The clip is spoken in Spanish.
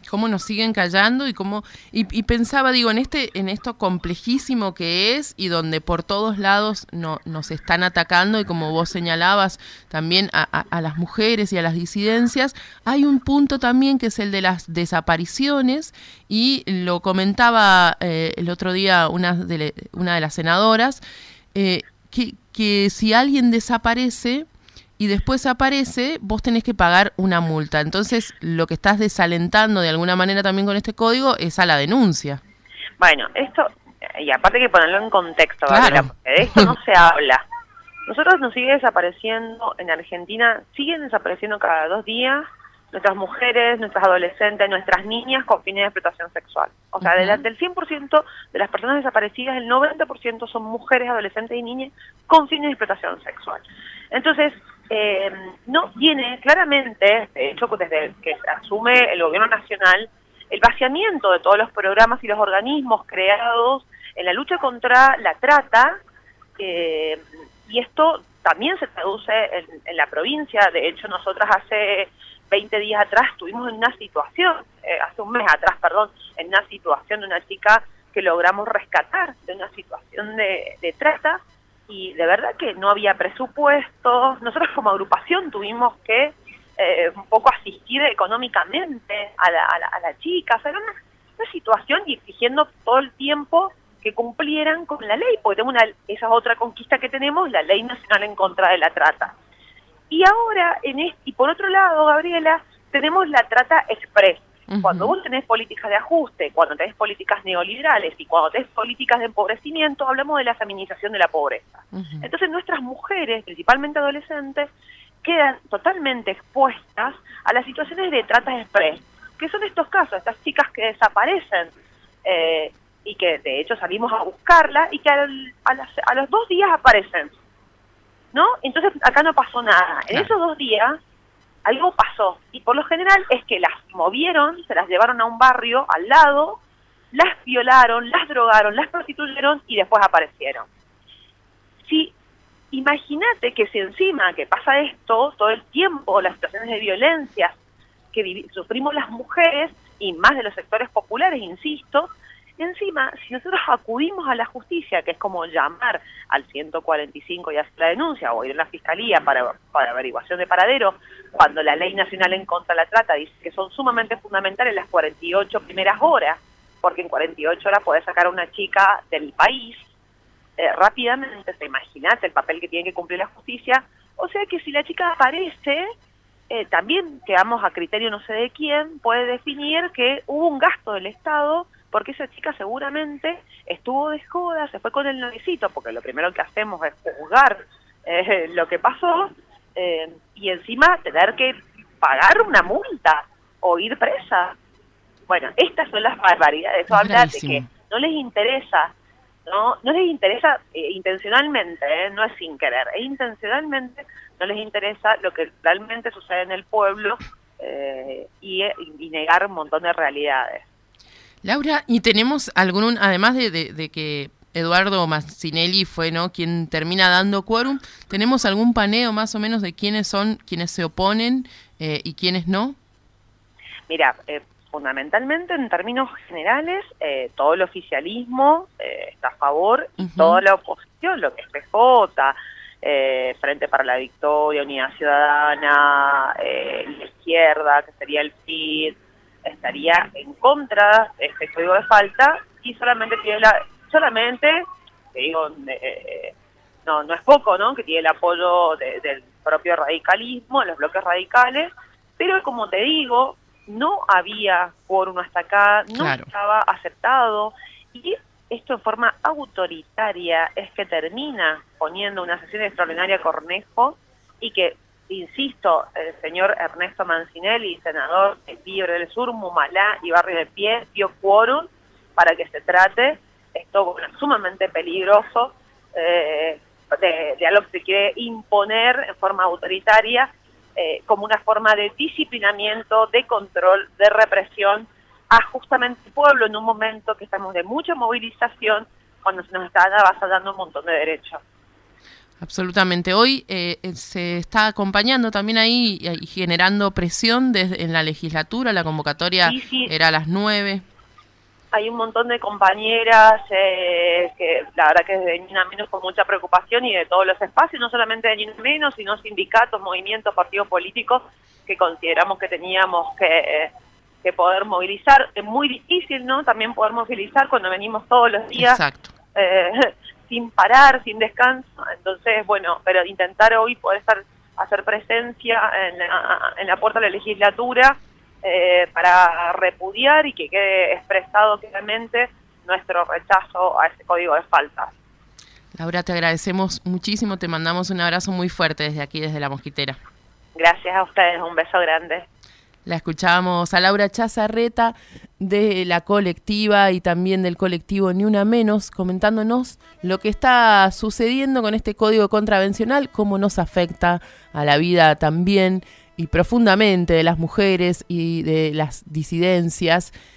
cómo nos siguen callando y pensaba, digo, en esto complejísimo que es y donde por todos lados nos están atacando y como vos señalabas también a las mujeres y a las disidencias, hay un punto también que es el de las desapariciones y lo comentaba el otro día una de las senadoras, que si alguien desaparece y después aparece, vos tenés que pagar una multa. Entonces, lo que estás desalentando de alguna manera también con este código es a la denuncia. Bueno, esto, y aparte hay que ponerlo en contexto, Gabriela, Claro. porque de esto no se habla. Nosotros nos sigue desapareciendo, en Argentina siguen desapareciendo cada 2 días nuestras mujeres, nuestras adolescentes, nuestras niñas con fines de explotación sexual. O sea, del 100% de las personas desaparecidas, el 90% son mujeres, adolescentes y niñas con fines de explotación sexual. Entonces, no tiene claramente, de hecho, desde que se asume el gobierno nacional, el vaciamiento de todos los programas y los organismos creados en la lucha contra la trata, y esto también se traduce en la provincia. De hecho, nosotras hace 20 días atrás estuvimos en una situación, hace un mes atrás, perdón, en una situación de una chica que logramos rescatar de una situación de trata, y de verdad que no había presupuesto. Nosotros como agrupación tuvimos que un poco asistir económicamente a la chica. O sea, era una situación, y exigiendo todo el tiempo que cumplieran con la ley, porque esa es otra conquista que tenemos, la Ley Nacional en contra de la Trata. Y ahora, y por otro lado, Gabriela, tenemos la trata express. Cuando vos tenés políticas de ajuste, cuando tenés políticas neoliberales y cuando tenés políticas de empobrecimiento, hablamos de la feminización de la pobreza. Entonces nuestras mujeres, principalmente adolescentes, quedan totalmente expuestas a las situaciones de trata express, que son estos casos, estas chicas que desaparecen, y que de hecho salimos a buscarla y que a los 2 días aparecen, ¿no? Entonces acá no pasó nada. En esos 2 días algo pasó, y por lo general es que las movieron, se las llevaron a un barrio al lado, las violaron, las drogaron, las prostituyeron y después aparecieron. Si imagínate que si encima que pasa esto todo el tiempo, las situaciones de violencia que sufrimos las mujeres y más de los sectores populares, insisto, encima, si nosotros acudimos a la justicia, que es como llamar al 145 y hacer la denuncia, o ir a la fiscalía para averiguación de paradero, cuando la Ley Nacional en contra de la Trata dice que son sumamente fundamentales las 48 primeras horas, porque en 48 horas podés sacar a una chica del país rápidamente. Imagínate el papel que tiene que cumplir la justicia. O sea que si la chica aparece, también quedamos a criterio no sé de quién, puede definir que hubo un gasto del Estado, porque esa chica seguramente estuvo de joda, se fue con el noviecito, porque lo primero que hacemos es juzgar lo que pasó, y encima tener que pagar una multa o ir presa. Bueno, estas son las barbaridades. Eso habla de que no les interesa, no les interesa intencionalmente, no es sin querer, intencionalmente no les interesa lo que realmente sucede en el pueblo, y negar un montón de realidades. Laura, ¿y tenemos además de que Eduardo Mancinelli fue, ¿no?, quien termina dando quórum, tenemos algún paneo más o menos de quiénes son quienes se oponen y quiénes no? Mira, fundamentalmente en términos generales, todo el oficialismo está a favor, y toda la oposición, lo que es PJ, Frente para la Victoria, Unidad Ciudadana, la izquierda, que sería el PID, estaría en contra de este código de falta, y solamente te digo, no es poco, ¿no?, que tiene el apoyo del propio radicalismo, de los bloques radicales, pero como te digo, no había quórum hasta acá, no estaba aceptado, y esto en forma autoritaria es que termina poniendo una sesión extraordinaria Cornejo, y que, insisto, el señor Ernesto Mancinelli, senador de Libre del Sur, Mumalá y Barrio de Pie, dio quórum para que se trate esto sumamente peligroso, de algo que se quiere imponer en forma autoritaria, como una forma de disciplinamiento, de control, de represión a justamente el pueblo en un momento que estamos de mucha movilización, cuando se nos está avasallando un montón de derechos. Absolutamente. Hoy se está acompañando también ahí y generando presión en la legislatura. La convocatoria Sí. era a las 9. Hay un montón de compañeras que la verdad que de Ni Una Menos con mucha preocupación y de todos los espacios, no solamente de Ni Una Menos, sino sindicatos, movimientos, partidos políticos que consideramos que teníamos que poder movilizar. Es muy difícil, ¿no? También poder movilizar cuando venimos todos los días. Exacto. Sin parar, sin descanso. Entonces, bueno, pero intentar hoy poder hacer presencia en la puerta de la legislatura para repudiar y que quede expresado claramente nuestro rechazo a ese código de faltas. Laura, te agradecemos muchísimo, te mandamos un abrazo muy fuerte desde aquí, desde La Mosquitera. Gracias a ustedes, un beso grande. La escuchábamos a Laura Chazarreta de la colectiva y también del colectivo Ni Una Menos, comentándonos lo que está sucediendo con este código contravencional, cómo nos afecta a la vida también y profundamente de las mujeres y de las disidencias.